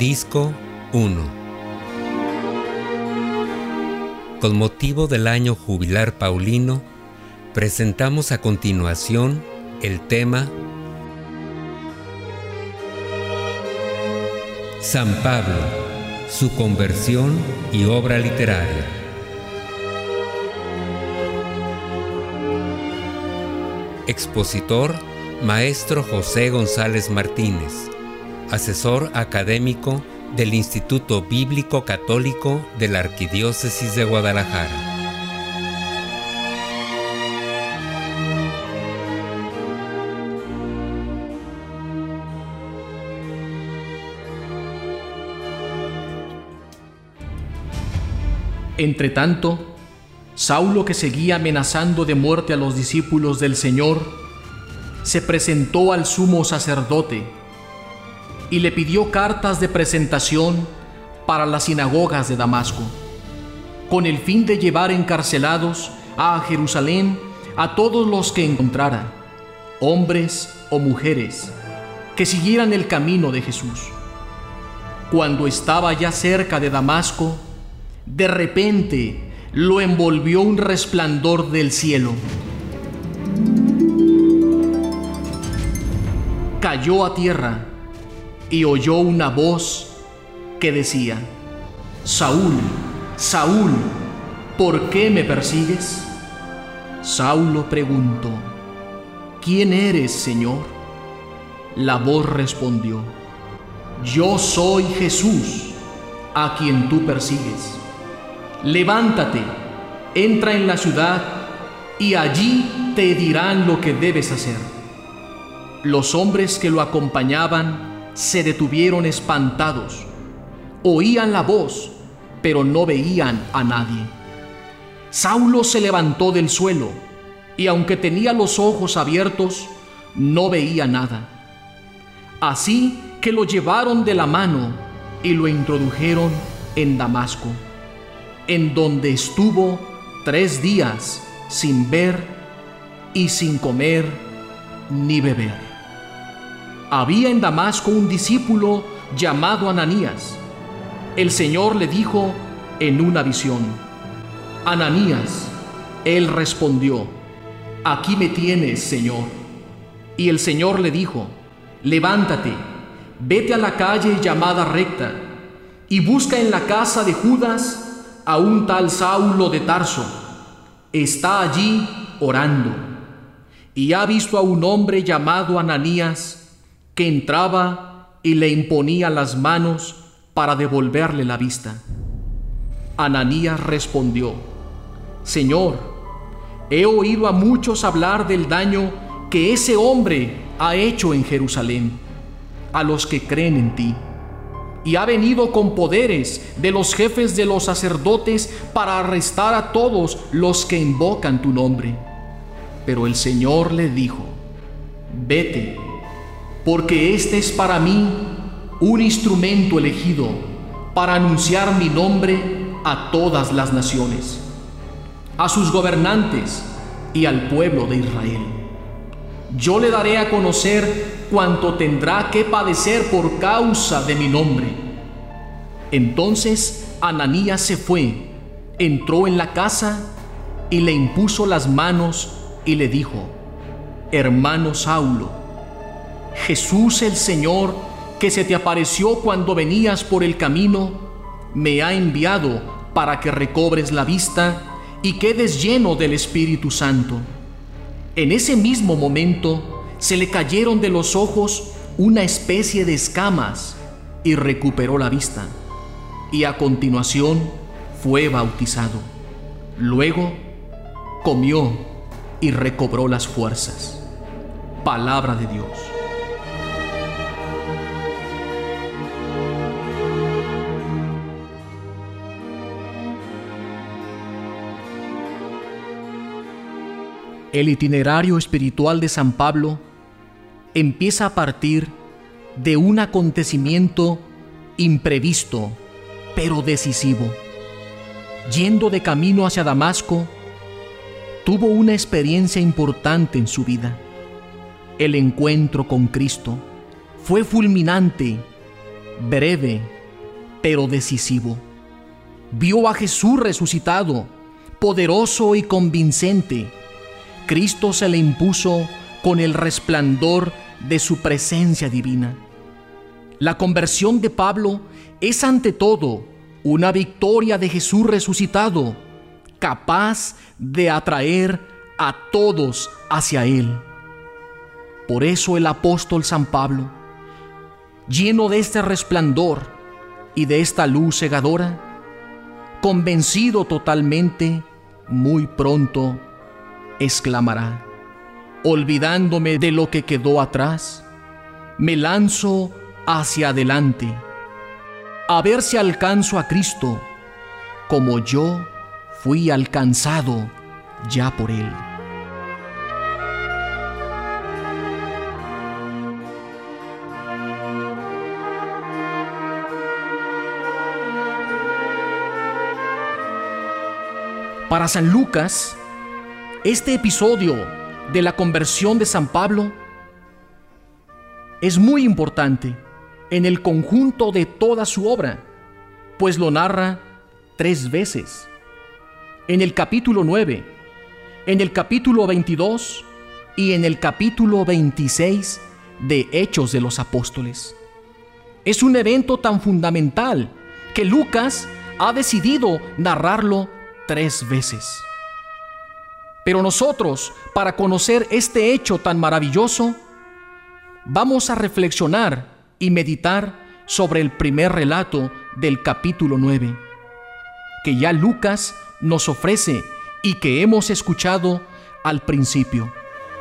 Disco 1. Con motivo del año jubilar paulino, presentamos a continuación el tema San Pablo, su conversión y obra literaria. Expositor, Maestro José González Martínez, asesor académico del Instituto Bíblico Católico de la Arquidiócesis de Guadalajara. Entretanto, Saulo, que seguía amenazando de muerte a los discípulos del Señor, se presentó al sumo sacerdote y le pidió cartas de presentación para las sinagogas de Damasco, con el fin de llevar encarcelados a Jerusalén a todos los que encontrara, hombres o mujeres, que siguieran el camino de Jesús. Cuando estaba ya cerca de Damasco, de repente lo envolvió un resplandor del cielo. Cayó a tierra y oyó una voz que decía: Saúl, Saúl, ¿por qué me persigues? Saulo preguntó: ¿Quién eres, Señor? La voz respondió: Yo soy Jesús, a quien tú persigues. Levántate, entra en la ciudad y allí te dirán lo que debes hacer. Los hombres que lo acompañaban se detuvieron espantados. Oían la voz, pero no veían a nadie. Saulo se levantó del suelo y aunque tenía los ojos abiertos, no veía nada. Así que lo llevaron de la mano y lo introdujeron en Damasco, en donde estuvo 3 días sin ver y sin comer ni beber. Había en Damasco un discípulo llamado Ananías. El Señor le dijo en una visión: Ananías. Él respondió: Aquí me tienes, Señor. Y el Señor le dijo: Levántate, vete a la calle llamada Recta y busca en la casa de Judas a un tal Saulo de Tarso. Está allí orando, y ha visto a un hombre llamado Ananías que entraba y le imponía las manos para devolverle la vista. Ananías respondió: Señor, he oído a muchos hablar del daño que ese hombre ha hecho en Jerusalén, a los que creen en ti, y ha venido con poderes de los jefes de los sacerdotes para arrestar a todos los que invocan tu nombre. Pero el Señor le dijo: Vete, porque este es para mí un instrumento elegido para anunciar mi nombre a todas las naciones, a sus gobernantes y al pueblo de Israel. Yo le daré a conocer cuánto tendrá que padecer por causa de mi nombre. Entonces Ananías se fue, entró en la casa y le impuso las manos y le dijo: Hermano Saulo, Jesús el Señor, que se te apareció cuando venías por el camino, me ha enviado para que recobres la vista y quedes lleno del Espíritu Santo. En ese mismo momento se le cayeron de los ojos una especie de escamas y recuperó la vista, y a continuación fue bautizado. Luego comió y recobró las fuerzas. Palabra de Dios. El itinerario espiritual de San Pablo empieza a partir de un acontecimiento imprevisto, pero decisivo. Yendo de camino hacia Damasco, tuvo una experiencia importante en su vida. El encuentro con Cristo fue fulminante, breve pero decisivo. Vio a Jesús resucitado, poderoso y convincente. Cristo se le impuso con el resplandor de su presencia divina. La conversión de Pablo es ante todo una victoria de Jesús resucitado, capaz de atraer a todos hacia Él. Por eso el apóstol San Pablo, lleno de este resplandor y de esta luz cegadora, convencido totalmente, muy pronto exclamará: olvidándome de lo que quedó atrás, me lanzo hacia adelante, a ver si alcanzo a Cristo, como yo fui alcanzado ya por Él. Para San Lucas, este episodio de la conversión de San Pablo es muy importante en el conjunto de toda su obra, pues lo narra 3 veces: en el capítulo 9, en el capítulo 22 y en el capítulo 26 de Hechos de los Apóstoles. Es un evento tan fundamental que Lucas ha decidido narrarlo 3 veces. Pero nosotros, para conocer este hecho tan maravilloso, vamos a reflexionar y meditar sobre el primer relato del capítulo 9, que ya Lucas nos ofrece y que hemos escuchado al principio.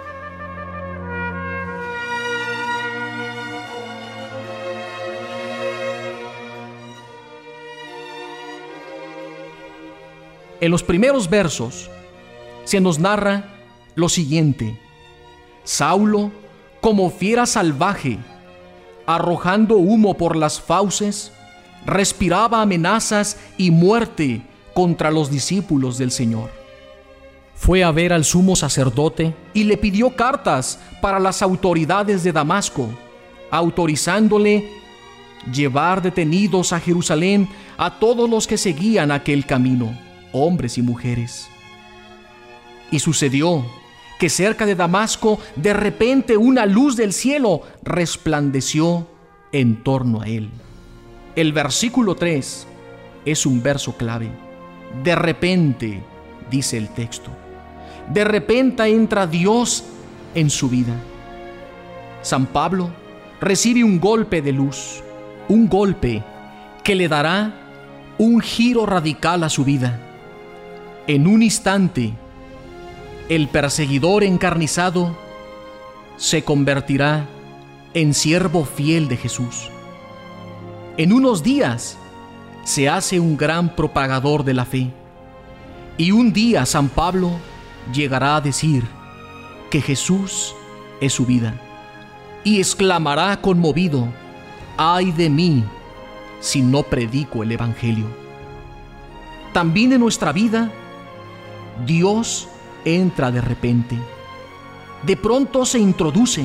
En los primeros versos se nos narra lo siguiente: Saulo, como fiera salvaje, arrojando humo por las fauces, respiraba amenazas y muerte contra los discípulos del Señor. Fue a ver al sumo sacerdote y le pidió cartas para las autoridades de Damasco, autorizándole llevar detenidos a Jerusalén a todos los que seguían aquel camino, hombres y mujeres. Y sucedió que cerca de Damasco, de repente una luz del cielo resplandeció en torno a él. El versículo 3 es un verso clave. De repente, dice el texto, de repente entra Dios en su vida. San Pablo recibe un golpe de luz, un golpe que le dará un giro radical a su vida. En un instante, el perseguidor encarnizado se convertirá en siervo fiel de Jesús. En unos días se hace un gran propagador de la fe. Y un día San Pablo llegará a decir que Jesús es su vida. Y exclamará conmovido: ¡ay de mí si no predico el Evangelio! También en nuestra vida, Dios entra de repente. De pronto se introduce.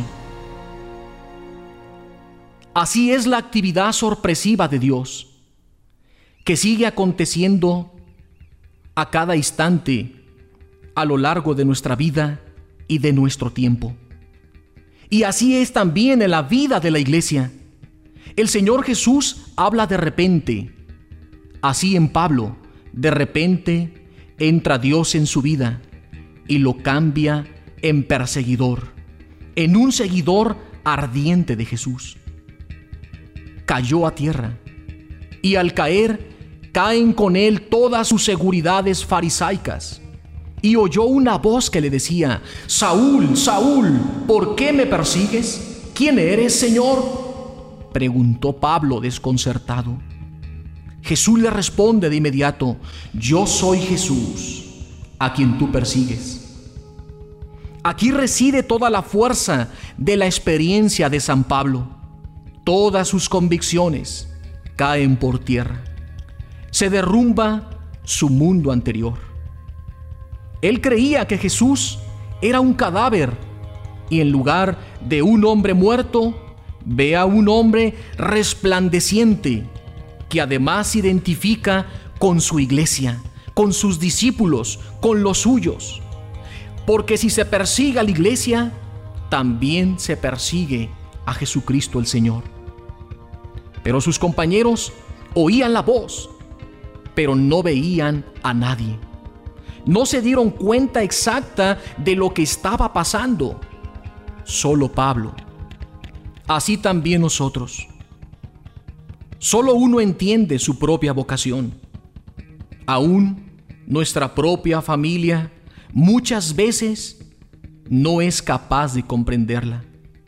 Así es la actividad sorpresiva de Dios, que sigue aconteciendo a cada instante a lo largo de nuestra vida y de nuestro tiempo. Y así es también en la vida de la iglesia. El Señor Jesús habla de repente. Así en Pablo, de repente entra Dios en su vida y lo cambia en perseguidor, en un seguidor ardiente de Jesús. Cayó a tierra, y al caer, caen con él todas sus seguridades farisaicas. Y oyó una voz que le decía: Saúl, Saúl, ¿por qué me persigues? ¿Quién eres, Señor?, preguntó Pablo desconcertado. Jesús le responde de inmediato: yo soy Jesús, a quien tú persigues. Aquí reside toda la fuerza de la experiencia de San Pablo. Todas sus convicciones caen por tierra. Se derrumba su mundo anterior. Él creía que Jesús era un cadáver y en lugar de un hombre muerto, ve a un hombre resplandeciente que además se identifica con su iglesia, con sus discípulos, con los suyos. Porque si se persigue a la iglesia, también se persigue a Jesucristo el Señor. Pero sus compañeros oían la voz, pero no veían a nadie. No se dieron cuenta exacta de lo que estaba pasando. Solo Pablo. Así también nosotros. Solo uno entiende su propia vocación. Aún nuestra propia familia muchas veces no es capaz de comprenderla.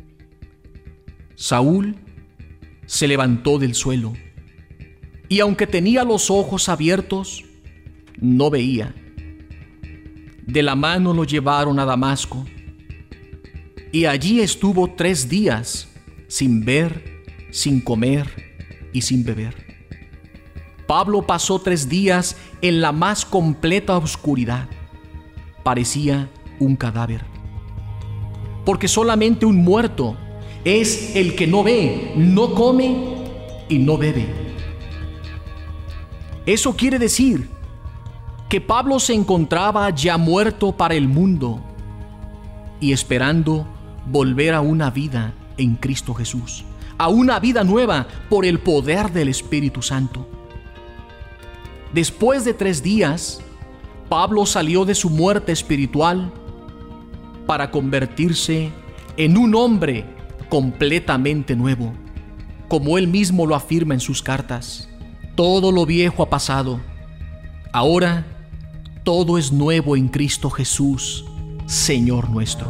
Saúl se levantó del suelo y aunque tenía los ojos abiertos, no veía. De la mano lo llevaron a Damasco y allí estuvo 3 días sin ver, sin comer y sin beber. Pablo pasó 3 días en la más completa oscuridad. Parecía un cadáver. Porque solamente un muerto es el que no ve, no come y no bebe. Eso quiere decir que Pablo se encontraba ya muerto para el mundo y esperando volver a una vida en Cristo Jesús, a una vida nueva por el poder del Espíritu Santo. Después de 3 días, Pablo salió de su muerte espiritual para convertirse en un hombre completamente nuevo, como él mismo lo afirma en sus cartas. Todo lo viejo ha pasado. Ahora todo es nuevo en Cristo Jesús, Señor nuestro.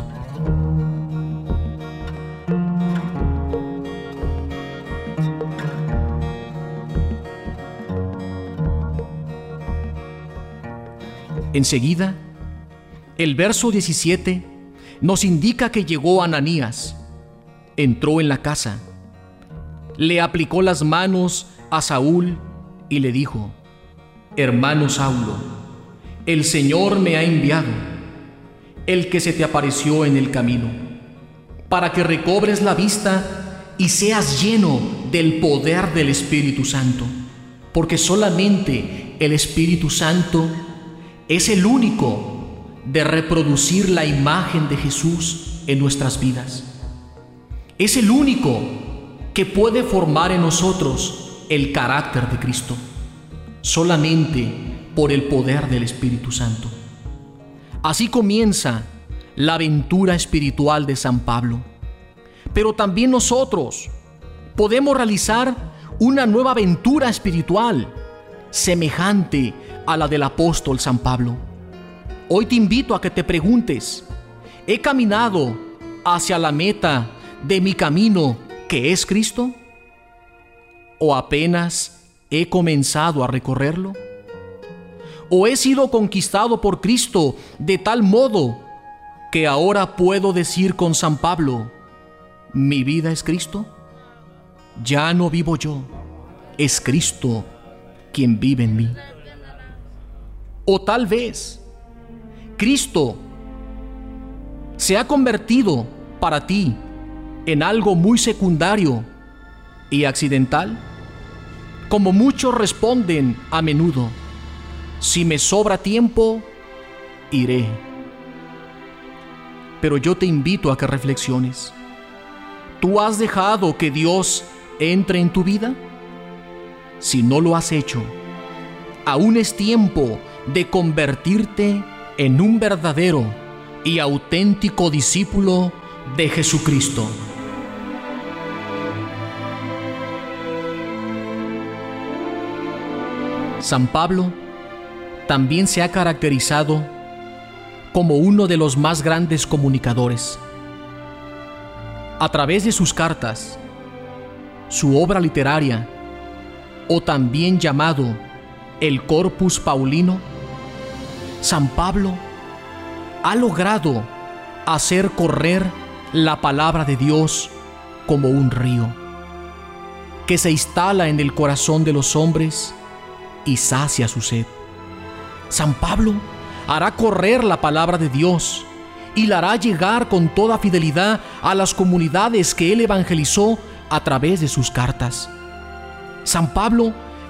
Enseguida, el verso 17 nos indica que llegó Ananías, entró en la casa, le aplicó las manos a Saúl y le dijo: hermano Saulo, el Señor me ha enviado, el que se te apareció en el camino, para que recobres la vista y seas lleno del poder del Espíritu Santo, porque solamente el Espíritu Santo es el único de reproducir la imagen de Jesús en nuestras vidas. Es el único que puede formar en nosotros el carácter de Cristo, solamente por el poder del Espíritu Santo. Así comienza la aventura espiritual de San Pablo. Pero también nosotros podemos realizar una nueva aventura espiritual semejante a la del apóstol San Pablo. Hoy te invito a que te preguntes: ¿he caminado hacia la meta de mi camino, que es Cristo? ¿O apenas he comenzado a recorrerlo? ¿O he sido conquistado por Cristo de tal modo que ahora puedo decir con San Pablo: mi vida es Cristo? Ya no vivo yo, es Cristo quien vive en mí. O tal vez Cristo se ha convertido para ti en algo muy secundario y accidental, como muchos responden a menudo: si me sobra tiempo, iré. Pero yo te invito a que reflexiones. ¿Tú has dejado que Dios entre en tu vida? Si no lo has hecho, aún es tiempo de convertirte en un verdadero y auténtico discípulo de Jesucristo. San Pablo también se ha caracterizado como uno de los más grandes comunicadores. A través de sus cartas, su obra literaria, o también llamado el Corpus Paulino, San Pablo ha logrado hacer correr la palabra de Dios como un río, que se instala en el corazón de los hombres y sacia su sed. San Pablo hará correr la palabra de Dios y la hará llegar con toda fidelidad a las comunidades que él evangelizó a través de sus cartas. San Pablo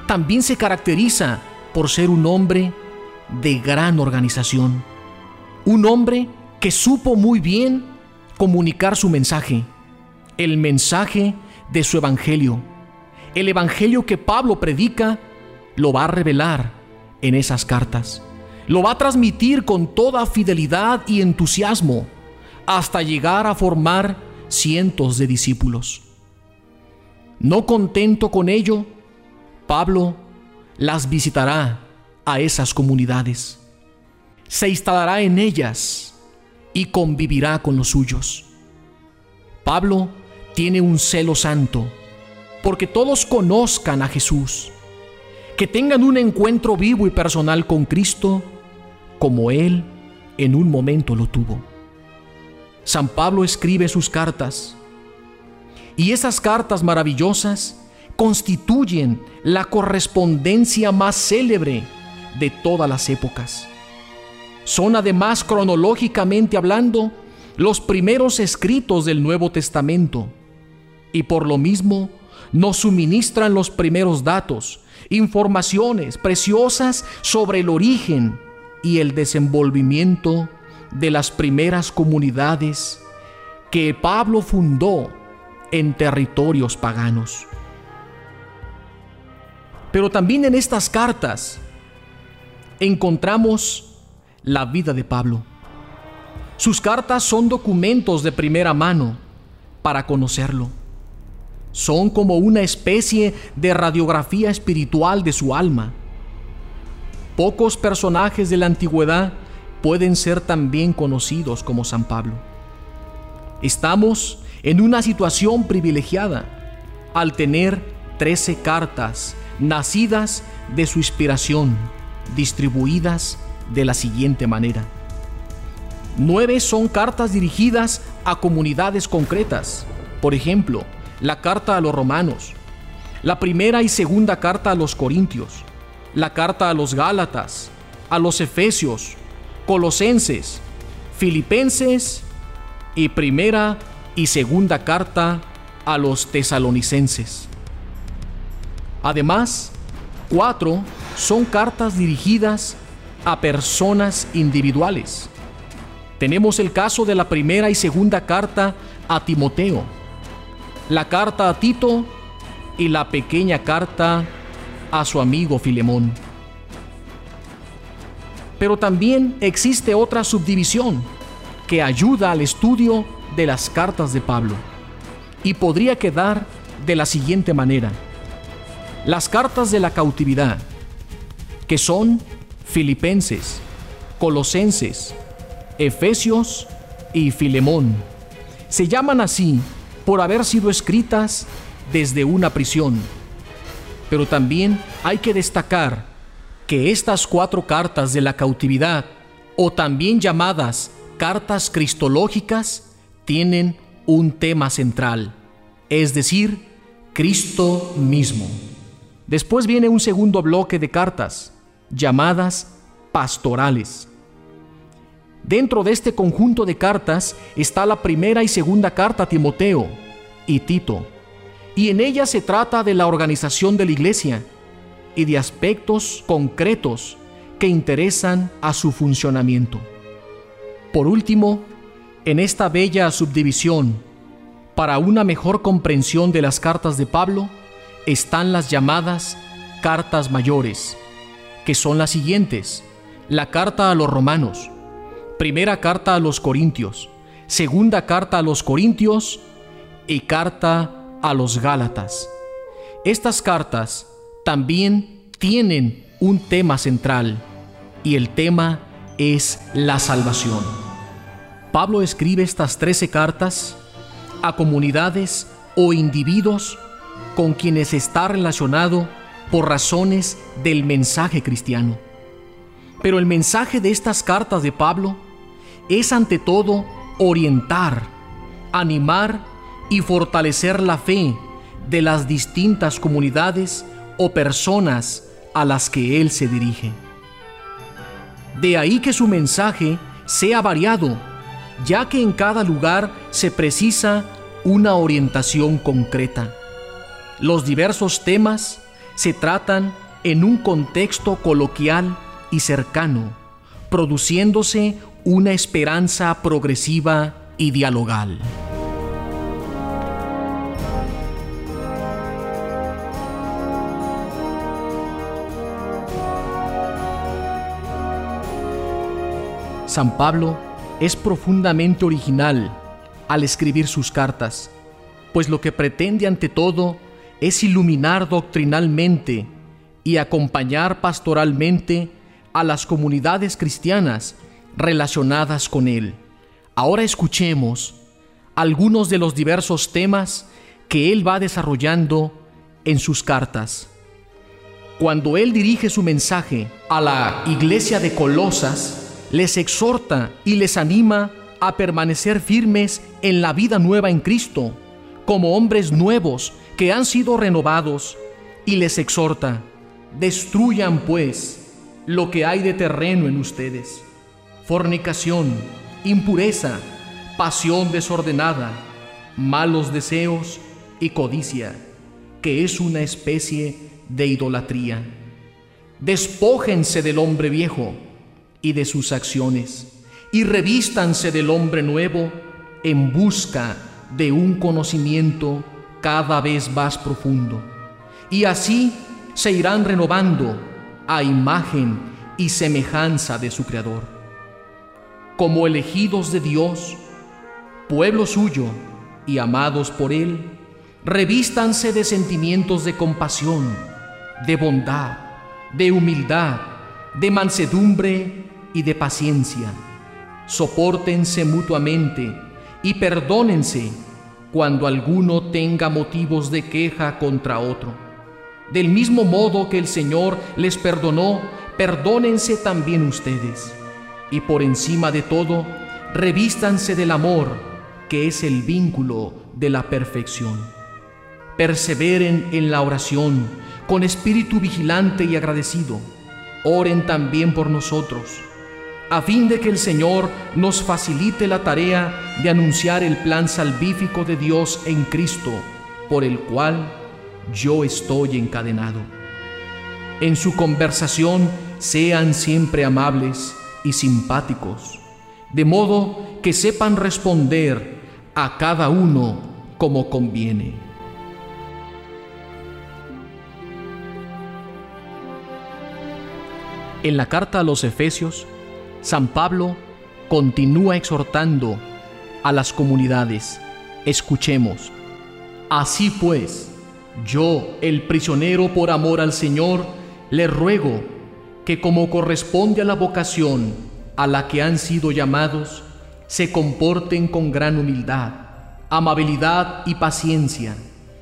también se caracteriza por ser un hombre de gran organización. Un hombre que supo muy bien comunicar su mensaje, el mensaje de su evangelio. El evangelio que Pablo predica lo va a revelar en esas cartas. Lo va a transmitir con toda fidelidad y entusiasmo hasta llegar a formar cientos de discípulos. No contento con ello, Pablo las visitará a esas comunidades. Se instalará en ellas y convivirá con los suyos. Pablo tiene un celo santo porque todos conozcan a Jesús, que tengan un encuentro vivo y personal con Cristo como Él en un momento lo tuvo. San Pablo escribe sus cartas, y esas cartas maravillosas constituyen la correspondencia más célebre de todas las épocas. Son además, cronológicamente hablando, los primeros escritos del Nuevo Testamento, y por lo mismo nos suministran los primeros datos, informaciones preciosas sobre el origen y el desenvolvimiento de las primeras comunidades que Pablo fundó en territorios paganos. Pero también en estas cartas encontramos la vida de Pablo. Sus cartas son documentos de primera mano para conocerlo. Son como una especie de radiografía espiritual de su alma. Pocos personajes de la antigüedad pueden ser tan bien conocidos como San Pablo. Estamos en una situación privilegiada al tener 13 cartas nacidas de su inspiración, distribuidas de la siguiente manera. 9 son cartas dirigidas a comunidades concretas. Por ejemplo, la carta a los romanos, la primera y segunda carta a los corintios, la carta a los gálatas, a los efesios, colosenses, filipenses y primera y segunda carta a los tesalonicenses. Además, 4 son cartas dirigidas a personas individuales. Tenemos el caso de la primera y segunda carta a Timoteo, la carta a Tito y la pequeña carta a su amigo Filemón. Pero también existe otra subdivisión que ayuda al estudio de las cartas de Pablo y podría quedar de la siguiente manera: las cartas de la cautividad, que son Filipenses, Colosenses, Efesios y Filemón, se llaman así por haber sido escritas desde una prisión. Pero también hay que destacar que estas 4 cartas de la cautividad, o también llamadas cartas cristológicas, tienen un tema central, es decir, Cristo mismo. Después viene un segundo bloque de cartas, llamadas pastorales. Dentro de este conjunto de cartas está la primera y segunda carta a Timoteo y Tito, y en ella se trata de la organización de la iglesia y de aspectos concretos que interesan a su funcionamiento. Por último, en esta bella subdivisión, para una mejor comprensión de las cartas de Pablo, están las llamadas cartas mayores, que son las siguientes: la carta a los romanos, primera carta a los corintios, segunda carta a los corintios y carta a los gálatas. Estas cartas también tienen un tema central, y el tema es la salvación. Pablo escribe estas 13 cartas a comunidades o individuos con quienes está relacionado por razones del mensaje cristiano. Pero el mensaje de estas cartas de Pablo es ante todo orientar, animar y fortalecer la fe de las distintas comunidades o personas a las que él se dirige. De ahí que su mensaje sea variado, ya que en cada lugar se precisa una orientación concreta. Los diversos temas se tratan en un contexto coloquial y cercano, produciéndose una esperanza progresiva y dialogal. San Pablo es profundamente original al escribir sus cartas, pues lo que pretende ante todo es iluminar doctrinalmente y acompañar pastoralmente a las comunidades cristianas relacionadas con él. Ahora escuchemos algunos de los diversos temas que él va desarrollando en sus cartas. Cuando él dirige su mensaje a la iglesia de Colosas, les exhorta y les anima a permanecer firmes en la vida nueva en Cristo, como hombres nuevos que han sido renovados, y les exhorta: destruyan pues lo que hay de terreno en ustedes: fornicación, impureza, pasión desordenada, malos deseos y codicia, que es una especie de idolatría. Despójense del hombre viejo y de sus acciones, y revístanse del hombre nuevo en busca de un conocimiento cada vez más profundo. Y así se irán renovando a imagen y semejanza de su Creador. Como elegidos de Dios, pueblo suyo y amados por Él, revístanse de sentimientos de compasión, de bondad, de humildad, de mansedumbre y de paciencia. Sopórtense mutuamente y perdónense cuando alguno tenga motivos de queja contra otro. Del mismo modo que el Señor les perdonó, perdónense también ustedes. Y por encima de todo, revístanse del amor, que es el vínculo de la perfección. Perseveren en la oración con espíritu vigilante y agradecido. Oren también por nosotros, a fin de que el Señor nos facilite la tarea de anunciar el plan salvífico de Dios en Cristo, por el cual yo estoy encadenado. En su conversación sean siempre amables y simpáticos, de modo que sepan responder a cada uno como conviene. En la carta a los Efesios, San Pablo continúa exhortando a las comunidades. Escuchemos: así pues, yo, el prisionero por amor al Señor, les ruego que, como corresponde a la vocación a la que han sido llamados, se comporten con gran humildad, amabilidad y paciencia,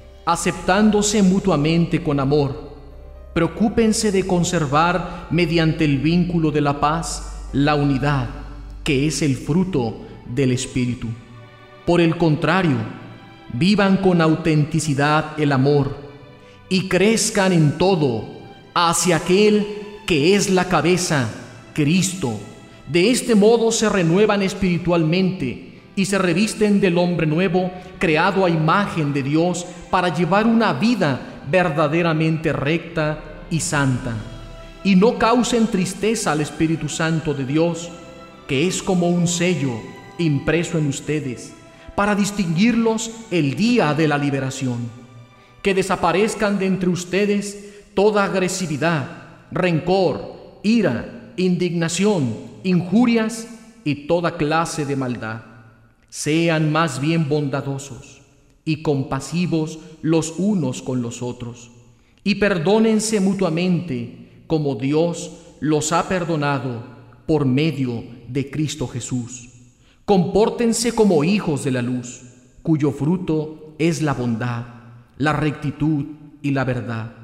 aceptándose mutuamente con amor. Preocúpense de conservar, mediante el vínculo de la paz, la unidad, que es el fruto del Espíritu. Por el contrario, vivan con autenticidad el amor y crezcan en todo hacia aquel que es la cabeza, Cristo. De este modo se renuevan espiritualmente y se revisten del hombre nuevo, creado a imagen de Dios, para llevar una vida verdaderamente recta y santa. Y no causen tristeza al Espíritu Santo de Dios, que es como un sello impreso en ustedes, para distinguirlos el día de la liberación. Que desaparezcan de entre ustedes toda agresividad, rencor, ira, indignación, injurias y toda clase de maldad. Sean más bien bondadosos y compasivos los unos con los otros, y perdónense mutuamente, como Dios los ha perdonado por medio de Cristo Jesús. Compórtense como hijos de la luz, cuyo fruto es la bondad, la rectitud y la verdad.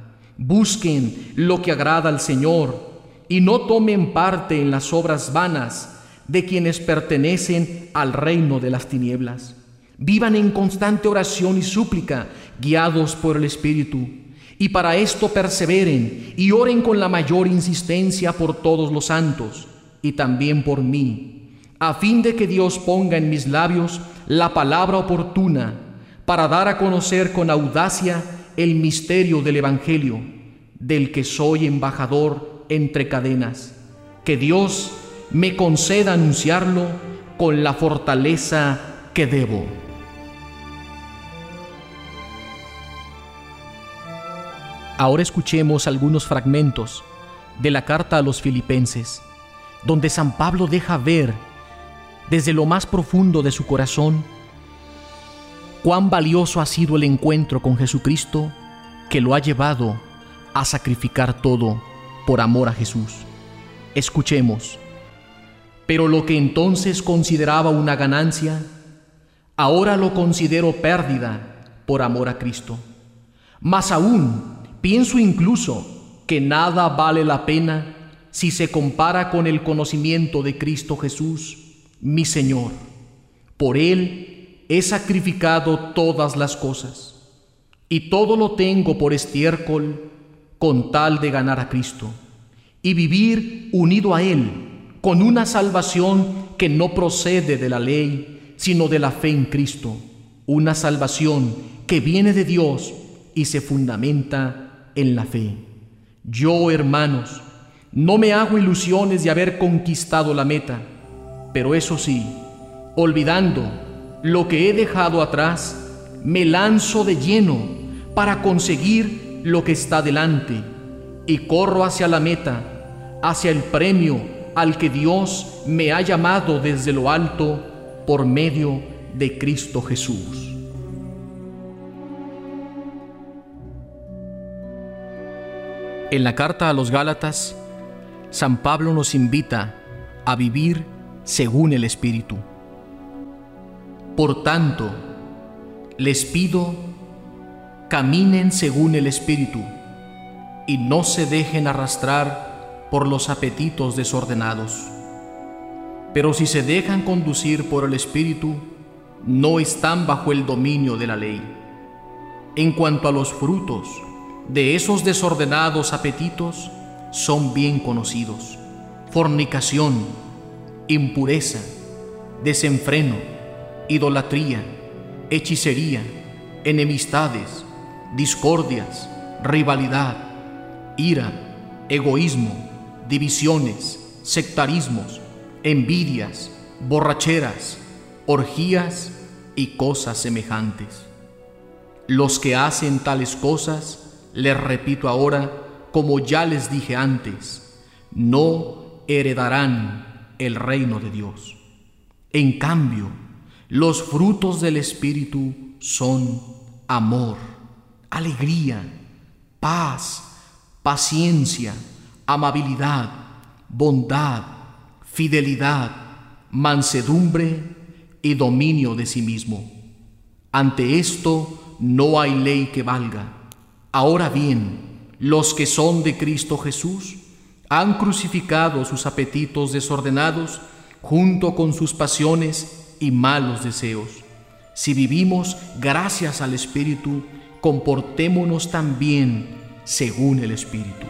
Busquen lo que agrada al Señor y no tomen parte en las obras vanas de quienes pertenecen al reino de las tinieblas. Vivan en constante oración y súplica, guiados por el Espíritu, y para esto perseveren y oren con la mayor insistencia por todos los santos y también por mí, a fin de que Dios ponga en mis labios la palabra oportuna para dar a conocer con audacia el misterio del Evangelio, del que soy embajador entre cadenas. Que Dios me conceda anunciarlo con la fortaleza que debo. Ahora escuchemos algunos fragmentos de la carta a los Filipenses, donde San Pablo deja ver desde lo más profundo de su corazón cuán valioso ha sido el encuentro con Jesucristo, que lo ha llevado a sacrificar todo por amor a Jesús. Escuchemos. Pero lo que entonces consideraba una ganancia, ahora lo considero pérdida por amor a Cristo. Más aún, pienso incluso que nada vale la pena si se compara con el conocimiento de Cristo Jesús, mi Señor. Por Él he sacrificado todas las cosas, y todo lo tengo por estiércol con tal de ganar a Cristo, y vivir unido a Él, con una salvación que no procede de la ley, sino de la fe en Cristo, una salvación que viene de Dios y se fundamenta en la fe. Yo, hermanos, no me hago ilusiones de haber conquistado la meta, pero eso sí, olvidando lo que he dejado atrás, me lanzo de lleno para conseguir lo que está delante y corro hacia la meta, hacia el premio al que Dios me ha llamado desde lo alto por medio de Cristo Jesús. En la carta a los Gálatas, San Pablo nos invita a vivir según el Espíritu. Por tanto, les pido, caminen según el Espíritu y no se dejen arrastrar por los apetitos desordenados. Pero si se dejan conducir por el Espíritu, no están bajo el dominio de la ley. En cuanto a los frutos de esos desordenados apetitos, son bien conocidos: fornicación, impureza, desenfreno, idolatría, hechicería, enemistades, discordias, rivalidad, ira, egoísmo, divisiones, sectarismos, envidias, borracheras, orgías y cosas semejantes. Los que hacen tales cosas, les repito ahora, como ya les dije antes, no heredarán el reino de Dios. En cambio, los frutos del Espíritu son amor, alegría, paz, paciencia, amabilidad, bondad, fidelidad, mansedumbre y dominio de sí mismo. Ante esto no hay ley que valga. Ahora bien, los que son de Cristo Jesús han crucificado sus apetitos desordenados junto con sus pasiones y malos deseos. Si vivimos gracias al Espíritu, comportémonos también según el Espíritu.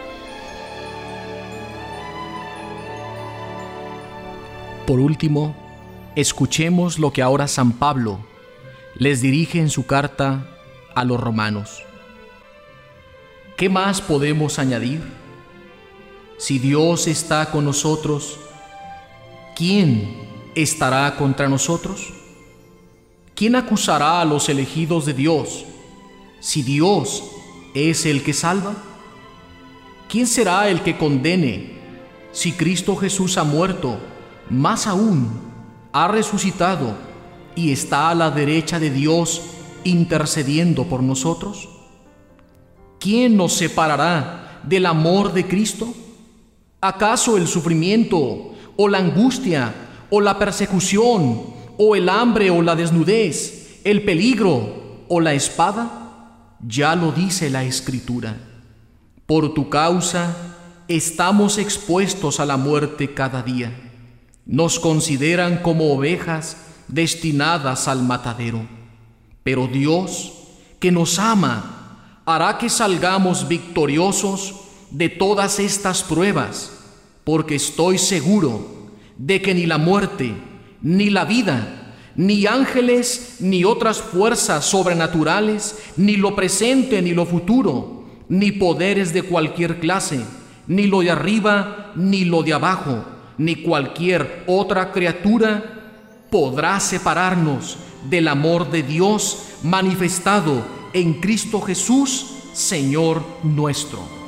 Por último, escuchemos lo que ahora San Pablo les dirige en su carta a los romanos. ¿Qué más podemos añadir? Si Dios está con nosotros, ¿quién estará contra nosotros? ¿Quién acusará a los elegidos de Dios si Dios es el que salva? ¿Quién será el que condene si Cristo Jesús ha muerto? Más aún, ha resucitado y está a la derecha de Dios intercediendo por nosotros. ¿Quién nos separará del amor de Cristo? ¿Acaso el sufrimiento, o la angustia, o la persecución, o el hambre, o la desnudez, el peligro, o la espada? Ya lo dice la Escritura: por tu causa estamos expuestos a la muerte cada día. Nos consideran como ovejas destinadas al matadero. Pero Dios, que nos ama, hará que salgamos victoriosos de todas estas pruebas, porque estoy seguro de que ni la muerte, ni la vida, ni ángeles, ni otras fuerzas sobrenaturales, ni lo presente, ni lo futuro, ni poderes de cualquier clase, ni lo de arriba, ni lo de abajo, ni cualquier otra criatura podrá separarnos del amor de Dios manifestado en Cristo Jesús, Señor nuestro.